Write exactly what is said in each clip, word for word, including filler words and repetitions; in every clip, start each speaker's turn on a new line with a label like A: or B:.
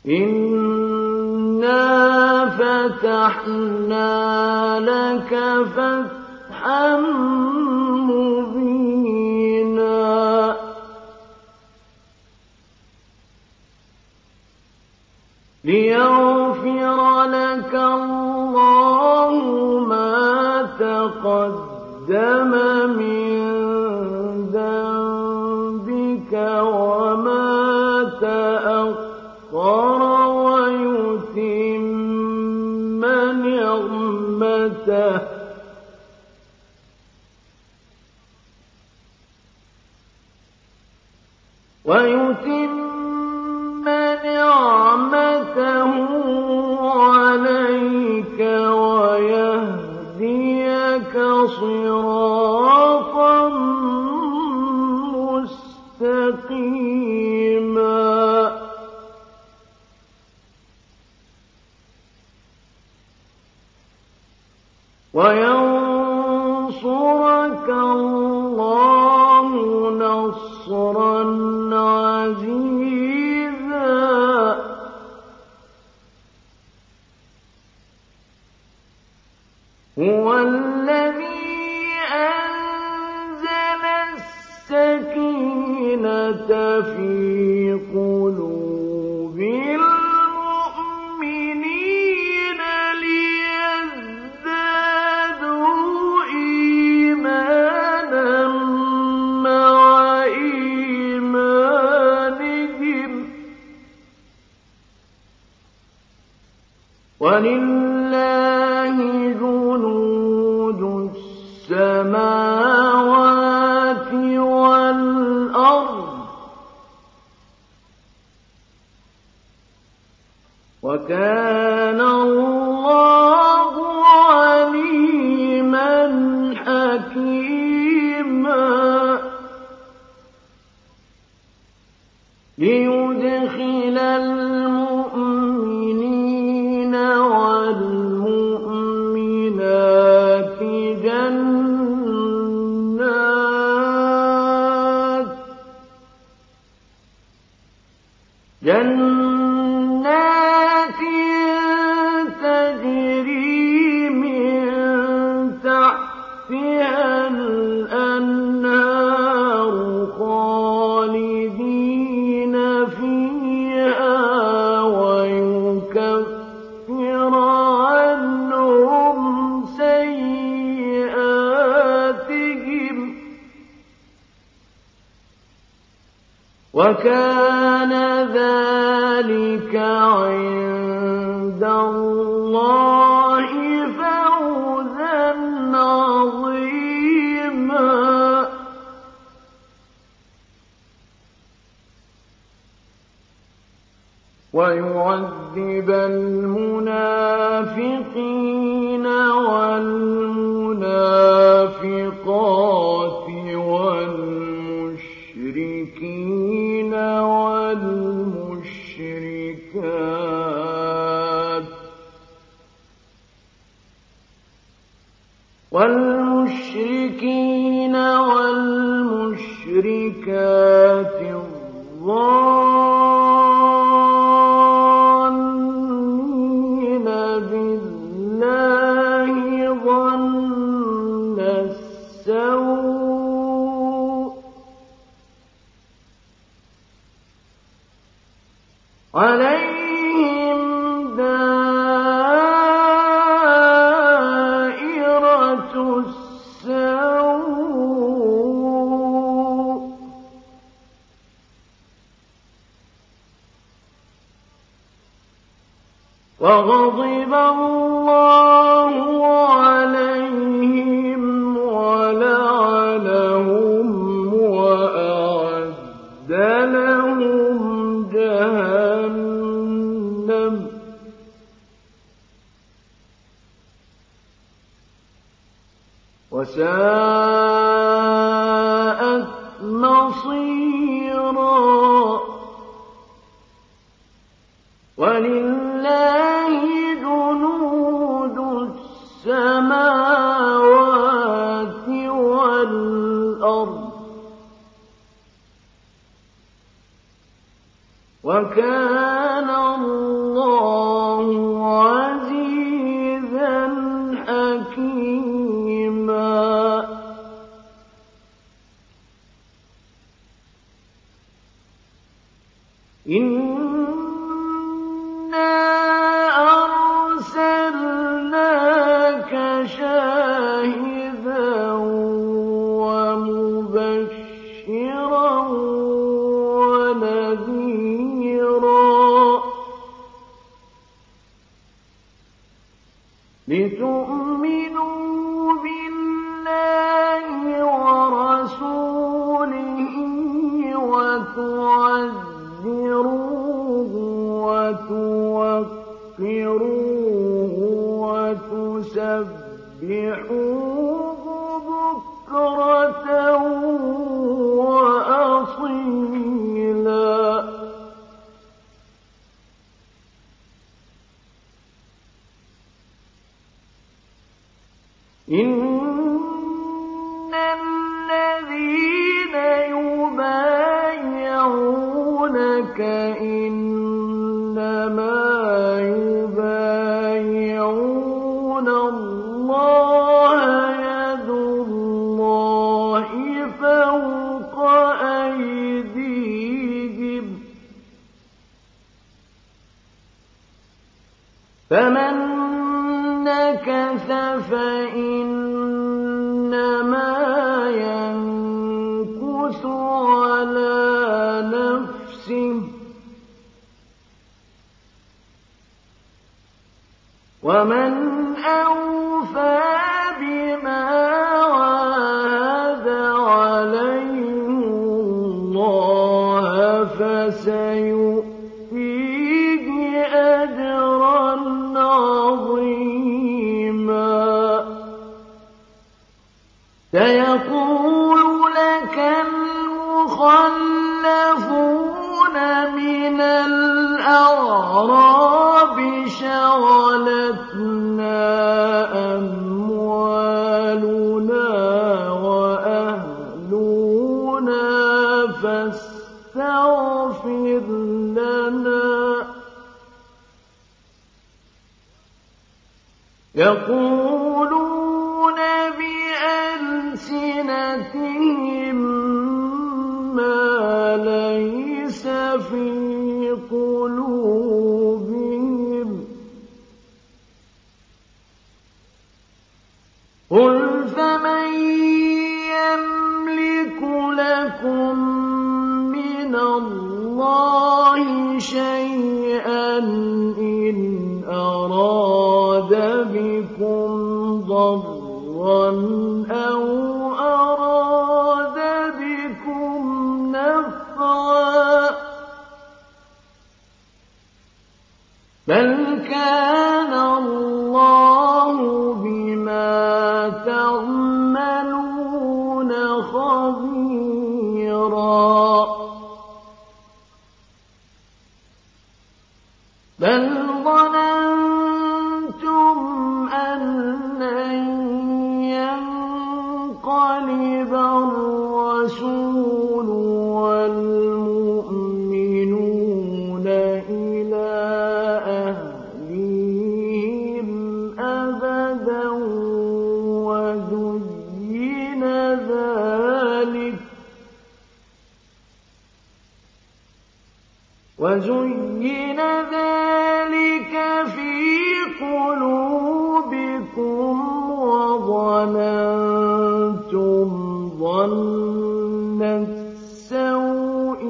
A: إِنَّا فَتَحْنَا لَكَ فَتْحًا مُّبِينًا لِيَغْفِرَ لَكَ اللَّهُ مَا تَقَدَّمَ مِن ذَنبِكَ وَمَا تَأَخَّرَ وَيُتِمَّ نِعْمَتَهُ وَيُتِمَّ نِعْمَتَهُ عَلَيْكَ وَيَهْدِيَكَ صِرَاطًا مُّسْتَقِيمًا وَيَنصُرَكَ اللَّهُ نَصْرًا عَزِيزًا هُوَ الَّذِي أَنزَلَ السَّكِينَةَ فِي قُلُوبِ الْمُؤْمِنِينَ لِيَزْدَادُوا إِيمَانًا مَّعَ إِيمَانِهِمْ ۗ وَلِلَّهِ جُنُودُ السَّمَاوَاتِ وَالْأَرْضِ ۚ وَكَانَ اللَّهُ عَلِيمًا حَكِيمًا لِيُدْخِلَ الْمُؤْمِنِينَ وَالْمُؤْمِنَاتِ جَنَّاتٍ جَنَّاتٍ تَجْرِي مِن تَحْتِهَا الْأَنْهَارُ خَالِدِينَ فِيهَا وَيُكَفِّرَ عَنْهُمْ سَيِّئَاتِهِمْ ۚ وَكَانَ ذَلِكَ عِندَ اللَّهِ فَوْزًا عَظِيمًا وَيُعَذِّبَ الْمُنَافِقِينَ وَالْمُنَافِقَاتِ وَالْمُشْرِكِينَ وَالْمُشْرِكَاتِ وَالْمُشْرِكِينَ وَالْمُشْرِكَاتِ الظَّانِّينَ بِاللَّهِ ظَنَّ السَّوْءِ عَلَيْهِمْ دَائِرَةُ السَّوْءِ وَغَضِبَ اللَّهُ عَلَيْهِمْ وَلَعَنَهُمْ وَأَعَدَّ لَهُمْ جَهَنَّمَ وَسَاءَتْ مَصِيرًا وَلِلَّهِ جُنُودُ السَّمَاوَاتِ وَالْأَرْضِ ۚ وَكَانَ لِتُؤْمِنُوا بِاللَّهِ وَرَسُولِهِ وَتُعَزِّرُوهُ وَتُوَقِّرُوهُ وَتُسَبِّحُوهُ بُكْرَةً وَأَصِيلًا. إِنَّ الَّذِينَ يُبَايِعُونَكَ إِنَّمَا يُبَايِعُونَ اللَّهَ يَدُ اللَّهِ فَوْقَ أَيْدِيهِمْ ۚ فَمَن نَّكَثَ فَإِنَّمَا يَنكُثُ عَلَىٰ نَفْسِهِ ۖ وَمَنْ أَوْفَىٰ بِمَا عَاهَدَ عَلَيْهِ اللَّهَ فَسَيُؤْتِيهِ أَجْرًا عَظِيمًا. سَيَقُولُ لَكَ الْمُخَلَّفُونَ مِنَ الْأَعْرَابِ شَغَلَتْنَا أَمْوَالُنَا وَأَهْلُونَا فَاسْتَغْفِرْ لَنَا. يَقُولُونَ بِأَلْسِنَتِهِم مَّا لَيْسَ فِي قُلُوبِهِمْ ۚ قُلْ فَمَن يَمْلِكُ لَكُم مِّنَ اللَّهِ شَيْئًا إِنْ أَرَادَ بِكُمْ ضَرًّا أَوْ أَرَادَ بِكُمْ نَفْعًا ۚ بَلْ كَانَ اللَّهُ بِمَا تَعْمَلُونَ خَبِيرًا. بَلْ ظَنَنتُمْ أَن لَّن يَنقَلِبَ الرَّسُولُ وَالْمُؤْمِنُونَ إِلَىٰ أَهْلِيهِمْ أَبَدًا وَزُيِّنَ ذَٰلِكَ وَزُيِّنَ ذَٰلِكَ فِي قُلُوبِكُمْ وَظَنَنتُمْ ظَنَّ السَّوْءِ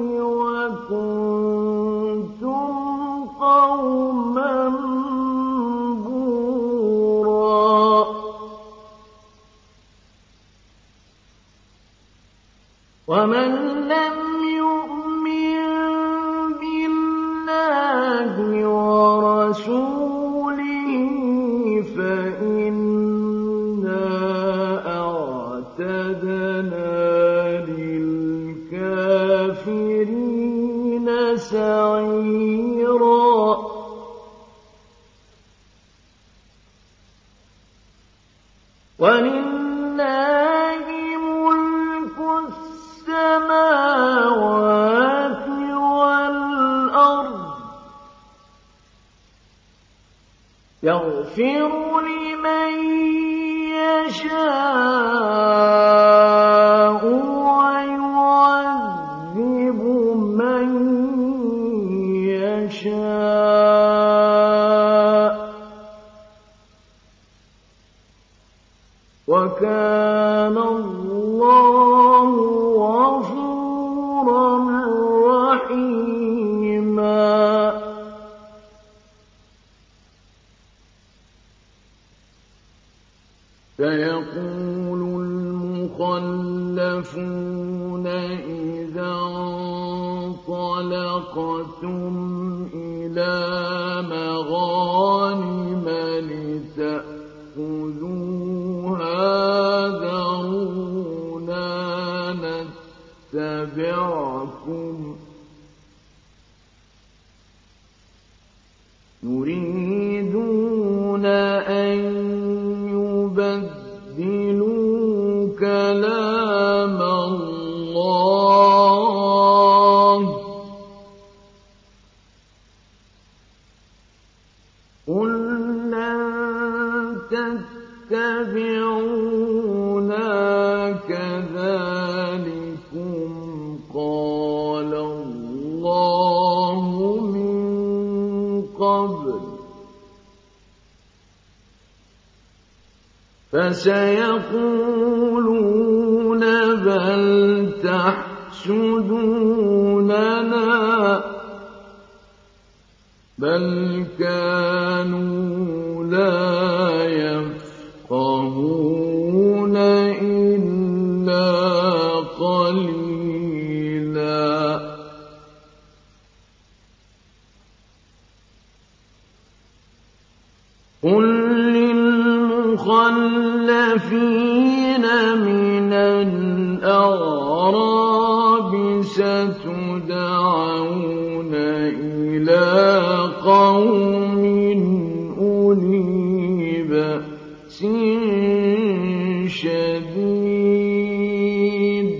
A: وَكُنتُمْ قَوْمًا بُورًا. وَمَن لَّمْ يُؤْمِن بِاللَّهِ وَرَسُولِهِ فَإِنَّا أَعْتَدْنَا لِلْكَافِرِينَ سَعِيرًا. وَلِلَّهِ مُلْكُ السَّمَاوَاتِ وَالْأَرْضِ ۚ يَغْفِرُ لِمَن يَشَاءُ وَيُعَذِّبُ مَن يَشَاءُ ۚ وَكَانَ اللَّهُ غَفُورًا رَّحِيمًا. سيقول المخلفون إذا انطلقتم إلى مغانم لتأخذوها ذرونا نتبعكم يريدون أن يبدلوا كلام الله قل لن تتبعونا كذلكم قال الله من قبل فسيقولون بل تحسدوننا بل كانوا لا يفقهون إلا قليلا قل للمخلفين من الأعراب ستدعون إلى قوم أولي بأس شديد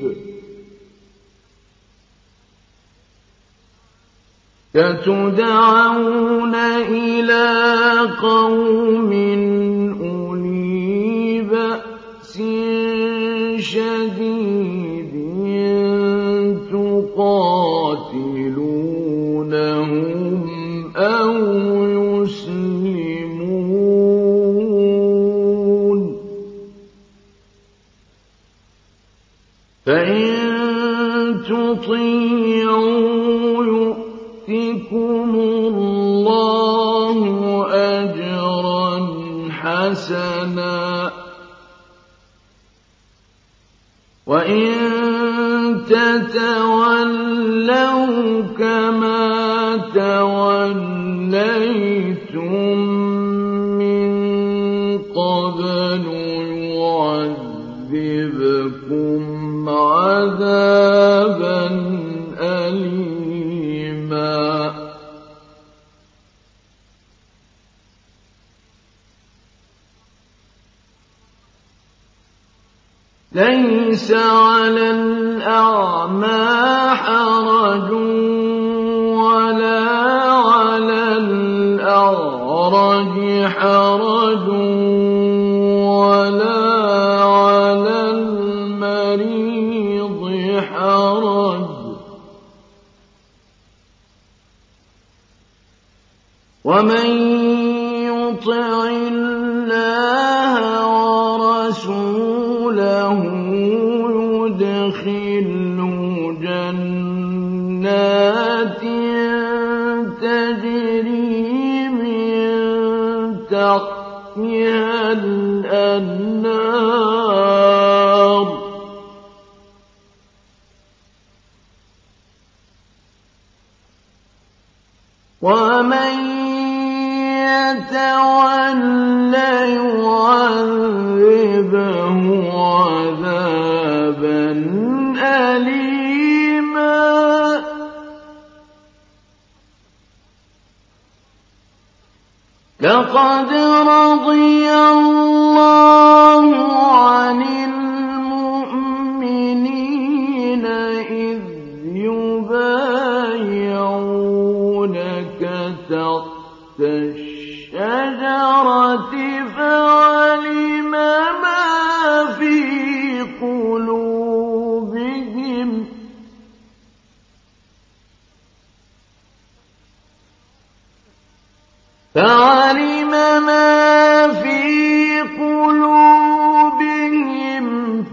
A: ستدعون إلى قوم أولي بأس شديد تقاتلونهم أو يسلمون فإن تطيعوا يؤتكم الله أجرا حسنا وإن تتولوا كما توليتم من قبل يعذبكم عذابا أليما ليس على الأعمى حرج ولا على الأعرج حرج ولا على المريض حرج ومن يطع الله ورسوله يدخله جنات تجري من تحتها الأنهار ومن يتولى يعذبه عذابا أليما لقد رضي الله عن المؤمنين إذ يبايعونك تحت الشجرة فعلم ما في قلوبهم فعلم ما في قلوبهم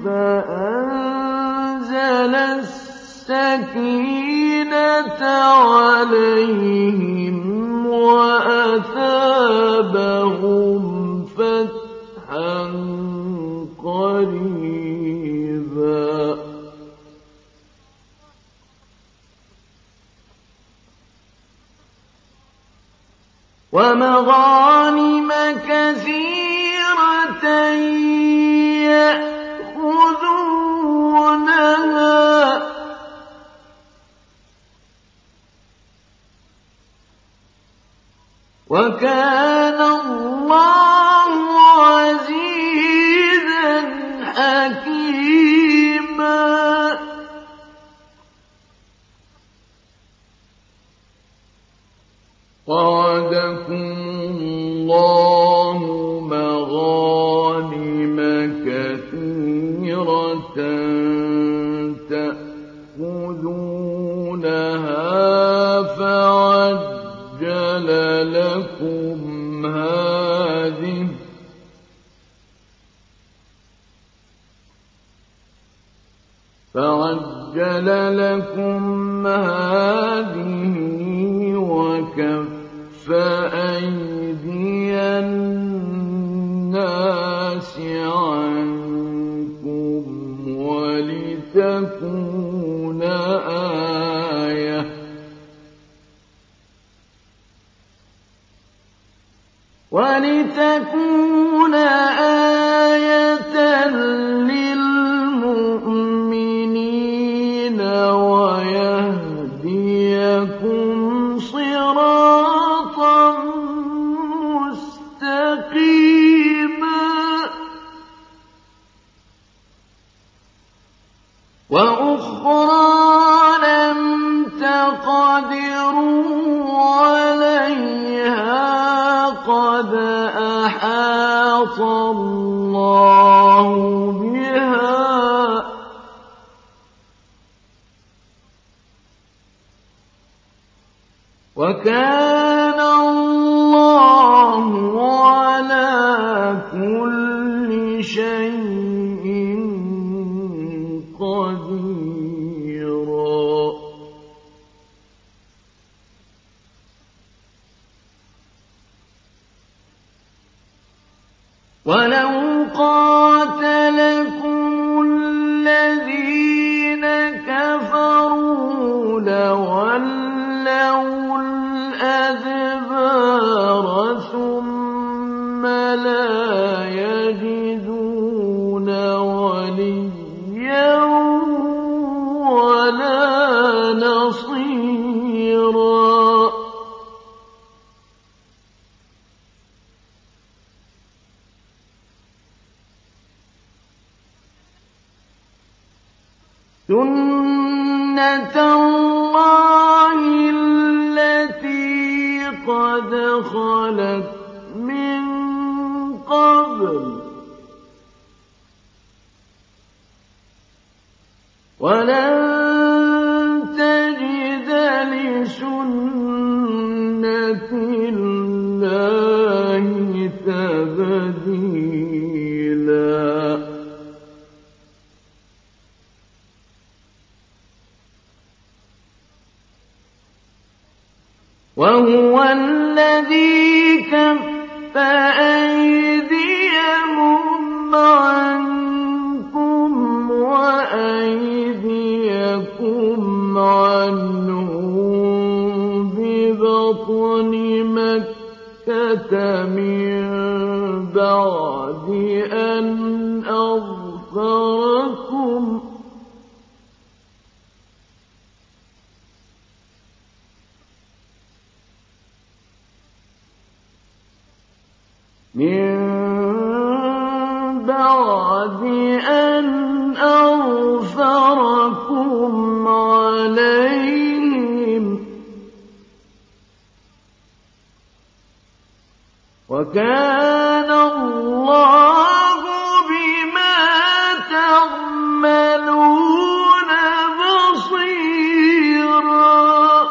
A: فأنزل السكينة عليهم وأثابهم فتحا ومغانم كثيرة يأخذونها وكان الله عزيزا حكيما. وعدكم الله مغانم كثيرة تأخذونها فعجل لكم هذه فعجل لكم هذه وكف أيدي الناس عنكم ولتكون آية ولتكون آية للمؤمنين ويهديكم صراطا مستقيما. وأخرى لم تقدروا عليها قد أحاط الله بها وكان الله على كل شيء قديرا. ولو قاتلكم الذين كفروا لولوا الأدبار ثم لا يجدون وليا ولا نصيرا. سنة الله التي قد خلت من قبل ولن تجد لسنة الله تبديلا. وهو الذي كف أيديهم عنكم وأيديكم عنهم ببطن مكة من بعد أن أظفركم من بعد أن أظفركم عليهم وكان الله بما تعملون بصيرا.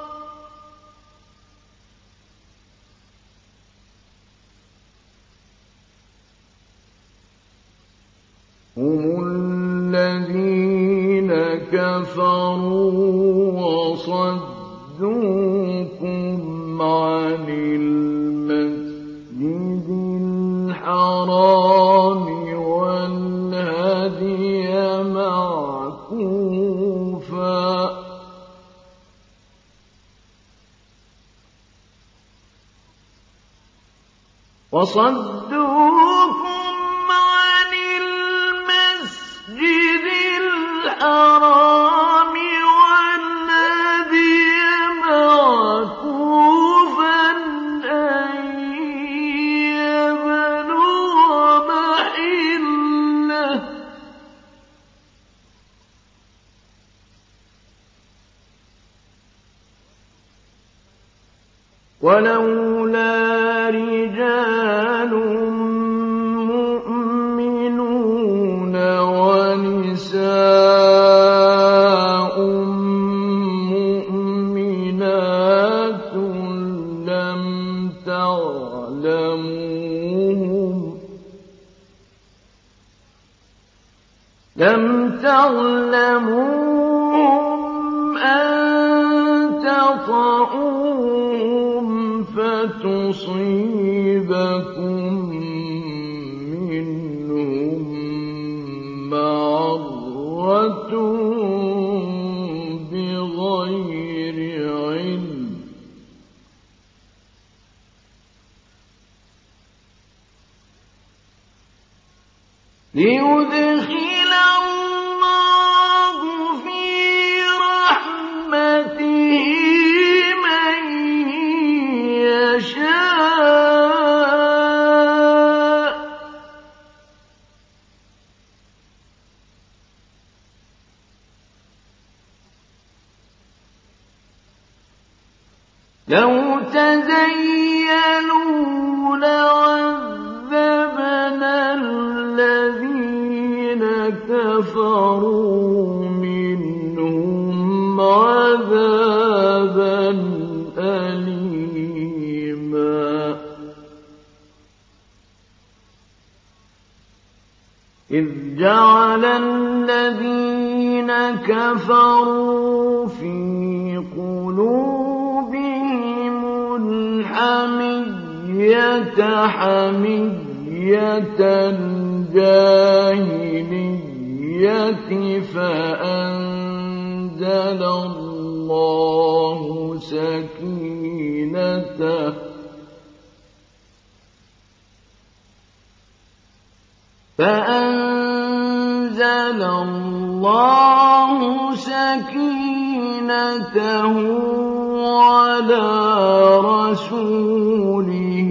A: هم الذين كفروا وصدوكم عن المسجد الحرام والهدي معكوفا وصدوكم عن المسجد الحرام والذي معكوفا أن يبلغ محله ولولا رجال مؤمنون ونساء مؤمنات لم تعلموهم لم تعلموهم أن تطؤوهم فتصيبكم منهم معرة بغير علم ليدخل الله في رحمته من يشاء لو تزينوا لعذبنا الذين كفروا منهم عذابا أليما إذ جعل الذين كفروا في قلوبهم الحمية حمية الجاهلية فأنزل الله سكينته فأنزل الله سكينته على رسوله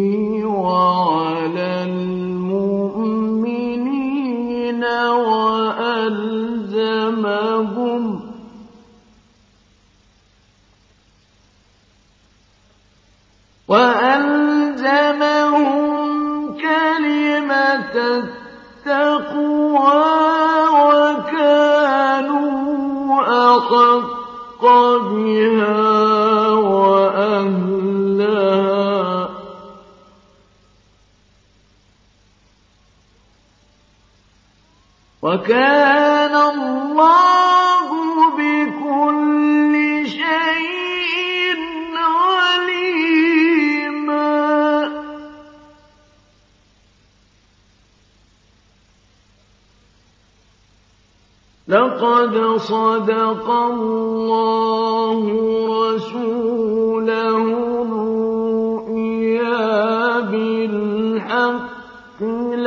A: وعلى المؤمنين وألزمهم وألزمهم كلمة التقوى وكانوا أحق بها وأهلها وكان الله بكل شيء عليما لقد صدق الله رسوله الرؤيا بالحق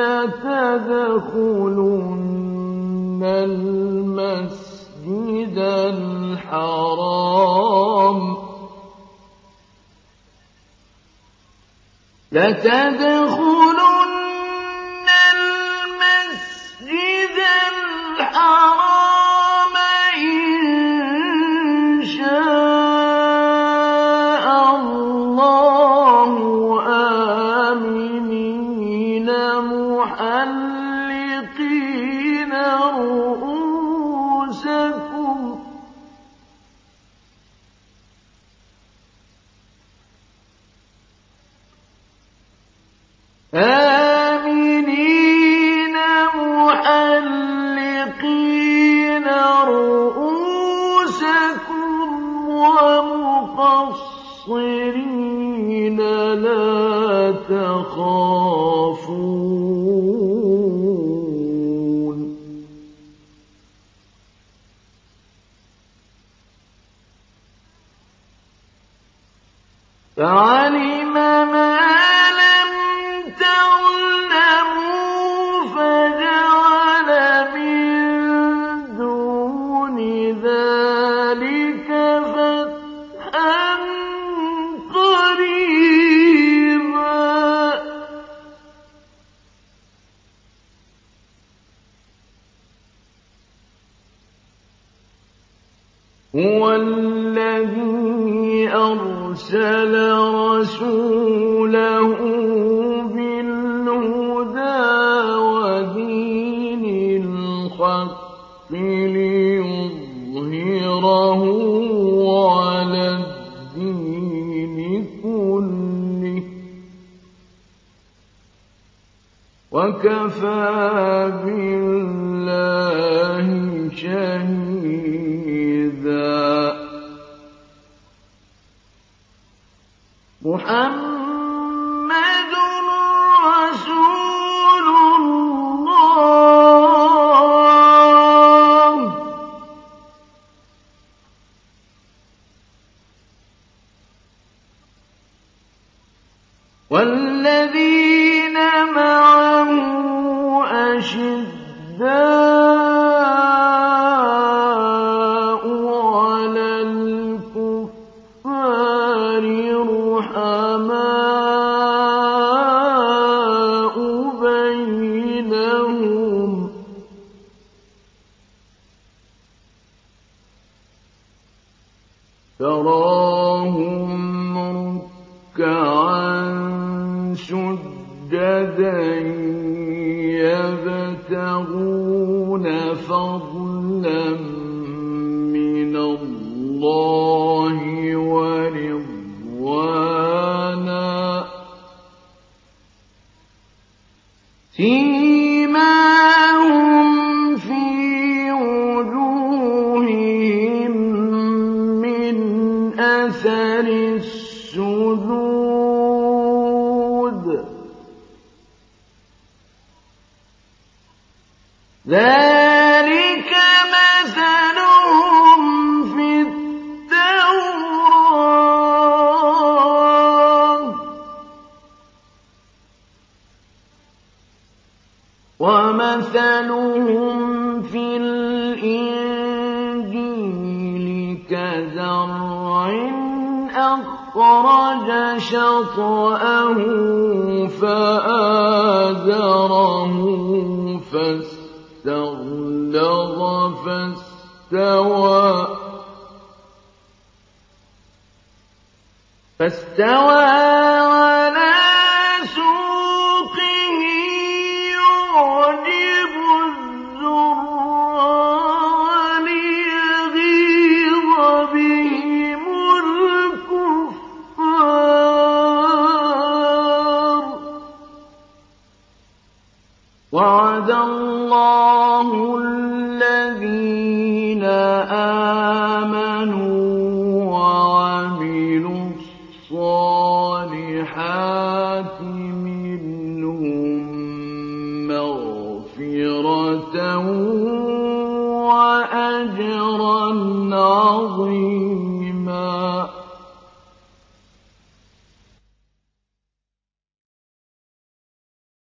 A: لتدخلن المسجد الحرام لتدخلن المسجد الحرام إن شاء الله آمنين محلقين رؤوسكم آمنين محلقين رؤوسكم ومقصرين لا تخافون فعلم ما لم هُوَ الَّذِي أَرْسَلَ رَسُولَهُ بِالْهُدَىٰ وَدِينِ الْحَقِّ لِيُظْهِرَهُ عَلَى الدِّينِ كُلِّهِ وَكَفَىٰ بِاللَّهِ شَهِيدًا. مُحَمَّدٌ رَّسُولُ اللَّهِ وَالَّذِينَ مَعَهُ أَشِدَّاءُ عَلَى الْكُفَّارِ رُحَمَاءُ بَيْنَهُمْ ۖ تَرَاهُمْ رُكَّعًا سُجَّدًا يَبْتَغُونَ فَضْلًا مِّنَ اللَّهِ وَرِضْوَانًا ۖ سِيمَاهُمْ فِي وُجُوهِهِم مِّنْ أَثَرِ السُّجُودِ ۚ ذَٰلِكَ مَثَلُهُمْ فِي التَّوْرَاةِ ۚ وَمَثَلُهُمْ فِي الْإِنجِيلِ كَزَرْعٍ أَخْرَجَ شَطْأَهُ فَآزَرَهُ فَاسْتَغْلَظَ فَاسْتَوَىٰ عَلَىٰ سُوقِهِ يُعْجِبُ الزُّرَّاعَ لِيَغِيظَ بِهِمُ الْكُفَّارَ ۖ وَعَدَ اللَّهُ الَّذِينَ آمَنُوا وَعَمِلُوا الصَّالِحَاتِ مِنْهُم مَّغْفِرَةً وَأَجْرًا عَظِيمًا.